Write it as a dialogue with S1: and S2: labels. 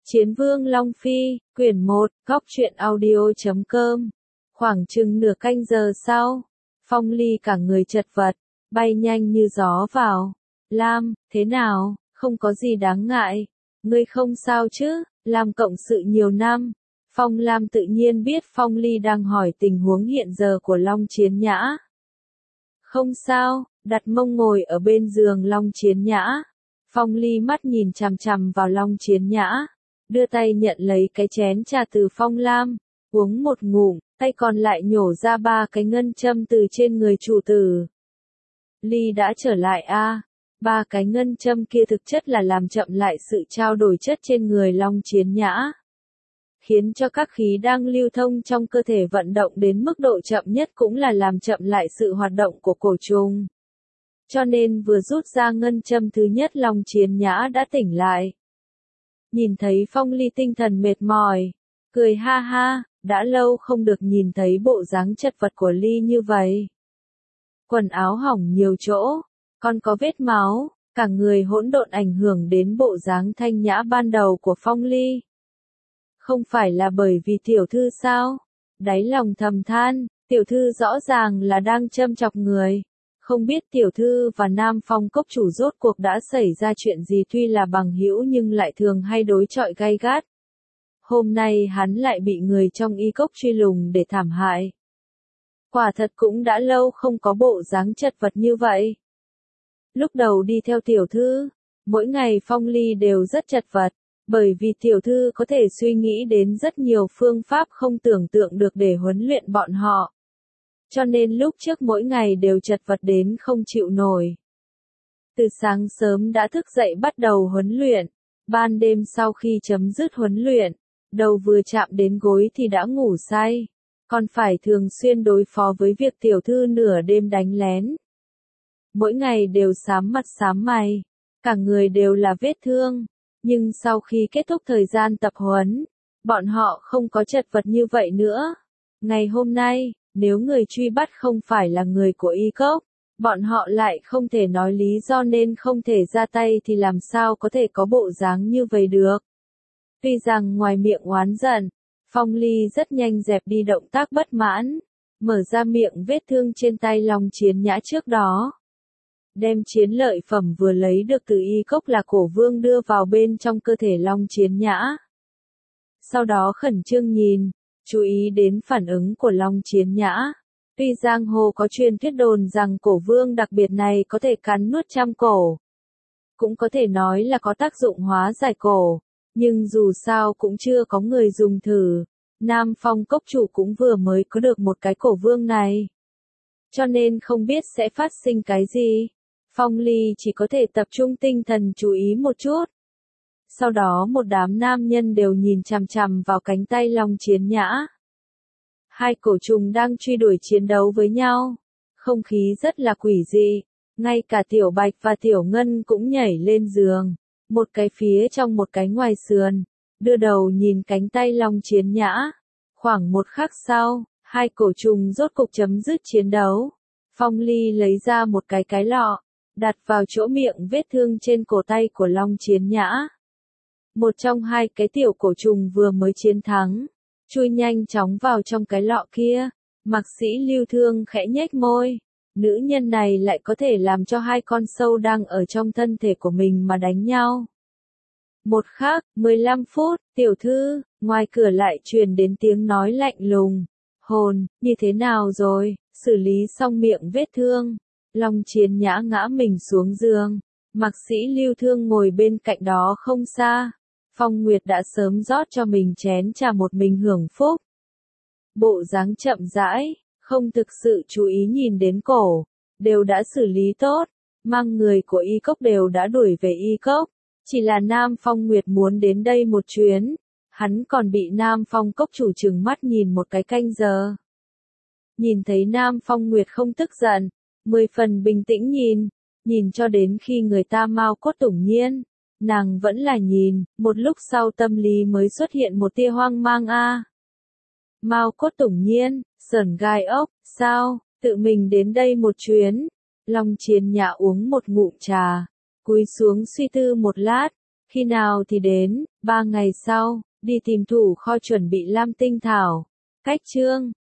S1: Chiến Vương Long Phi, quyển 1, góc truyện audio.com. Khoảng chừng nửa canh giờ sau, Phong Ly cả người chật vật, bay nhanh như gió vào. Lam, thế nào, không có gì đáng ngại. Ngươi không sao chứ? Lam cộng sự nhiều năm. Phong Lam tự nhiên biết Phong Ly đang hỏi tình huống hiện giờ của Long Chiến Nhã. Không sao, đặt mông ngồi ở bên giường Long Chiến Nhã. Phong Ly mắt nhìn chằm chằm vào Long Chiến Nhã, đưa tay nhận lấy cái chén trà từ Phong Lam, uống một ngụm, tay còn lại nhổ ra 3 cái ngân châm từ trên người chủ tử. Ly đã trở lại a. 3 cái ngân châm kia thực chất là làm chậm lại sự trao đổi chất trên người Long Chiến Nhã, khiến cho các khí đang lưu thông trong cơ thể vận động đến mức độ chậm nhất, cũng là làm chậm lại sự hoạt động của cổ trùng. Cho nên vừa rút ra ngân châm thứ nhất, Long Chiến Nhã đã tỉnh lại. Nhìn thấy Phong Ly tinh thần mệt mỏi, cười ha ha, đã lâu không được nhìn thấy bộ dáng chật vật của Ly như vậy. Quần áo hỏng nhiều chỗ, còn có vết máu, cả người hỗn độn ảnh hưởng đến bộ dáng thanh nhã ban đầu của Phong Ly. Không phải là bởi vì tiểu thư sao? Đáy lòng thầm than, tiểu thư rõ ràng là đang châm chọc người. Không biết tiểu thư và Nam Phong cốc chủ rốt cuộc đã xảy ra chuyện gì, tuy là bằng hữu nhưng lại thường hay đối chọi gay gắt. Hôm nay hắn lại bị người trong y cốc truy lùng để thảm hại. Quả thật cũng đã lâu không có bộ dáng chật vật như vậy. Lúc đầu đi theo tiểu thư, mỗi ngày Phong Ly đều rất chật vật, bởi vì tiểu thư có thể suy nghĩ đến rất nhiều phương pháp không tưởng tượng được để huấn luyện bọn họ. Cho nên lúc trước mỗi ngày đều chật vật đến không chịu nổi. Từ sáng sớm đã thức dậy bắt đầu huấn luyện, ban đêm sau khi chấm dứt huấn luyện, đầu vừa chạm đến gối thì đã ngủ say, còn phải thường xuyên đối phó với việc tiểu thư nửa đêm đánh lén. Mỗi ngày đều xám mặt xám mày, cả người đều là vết thương, nhưng sau khi kết thúc thời gian tập huấn, bọn họ không có chật vật như vậy nữa. Ngày hôm nay, nếu người truy bắt không phải là người của y cốc, bọn họ lại không thể nói lý do nên không thể ra tay, thì làm sao có thể có bộ dáng như vậy được. Tuy rằng ngoài miệng oán giận, Phong Ly rất nhanh dẹp đi động tác bất mãn, mở ra miệng vết thương trên tay Long Chiến Nhã trước đó. Đem chiến lợi phẩm vừa lấy được từ y cốc là cổ vương đưa vào bên trong cơ thể Long Chiến Nhã. Sau đó khẩn trương nhìn, chú ý đến phản ứng của Long Chiến Nhã. Tuy giang hồ có truyền thuyết đồn rằng cổ vương đặc biệt này có thể cắn nuốt 100 cổ, cũng có thể nói là có tác dụng hóa giải cổ, nhưng dù sao cũng chưa có người dùng thử. Nam Phong cốc chủ cũng vừa mới có được một cái cổ vương này, cho nên không biết sẽ phát sinh cái gì. Phong Ly chỉ có thể tập trung tinh thần chú ý một chút. Sau đó một đám nam nhân đều nhìn chằm chằm vào cánh tay Long Chiến Nhã. Hai cổ trùng đang truy đuổi chiến đấu với nhau. Không khí rất là quỷ dị. Ngay cả Tiểu Bạch và Tiểu Ngân cũng nhảy lên giường. Một cái phía trong một cái ngoài sườn. Đưa đầu nhìn cánh tay Long Chiến Nhã. Khoảng một khắc sau, hai cổ trùng rốt cục chấm dứt chiến đấu. Phong Ly lấy ra một cái lọ, đặt vào chỗ miệng vết thương trên cổ tay của Long Chiến Nhã. Một trong hai cái tiểu cổ trùng vừa mới chiến thắng, chui nhanh chóng vào trong cái lọ kia. Mạc Sĩ Lưu Thương khẽ nhếch môi, nữ nhân này lại có thể làm cho hai con sâu đang ở trong thân thể của mình mà đánh nhau. Một khắc, 15 phút, tiểu thư, ngoài cửa lại truyền đến tiếng nói lạnh lùng. Hồn, như thế nào rồi, xử lý xong miệng vết thương. Long Chiến Nhã ngã mình xuống giường, Mạc Sĩ Lưu Thương ngồi bên cạnh đó không xa. Phong Nguyệt đã sớm rót cho mình chén trà một mình hưởng phúc. Bộ dáng chậm rãi, không thực sự chú ý nhìn đến cổ, đều đã xử lý tốt, mang người của y cốc đều đã đuổi về y cốc. Chỉ là Nam Phong Nguyệt muốn đến đây một chuyến, hắn còn bị Nam Phong cốc chủ trừng mắt nhìn một cái canh giờ. Nhìn thấy Nam Phong Nguyệt không tức giận, 10 phần bình tĩnh nhìn cho đến khi người ta mau cốt tủng nhiên. Nàng vẫn là nhìn, một lúc sau tâm lý mới xuất hiện một tia hoang mang a. Mao cốt tủng nhiên, sởn gai ốc, sao, tự mình đến đây một chuyến. Long Chiến Nhã uống một ngụm trà, cúi xuống suy tư một lát, Khi nào thì đến? 3 ngày sau, đi tìm thủ kho chuẩn bị lam tinh thảo. Cách chương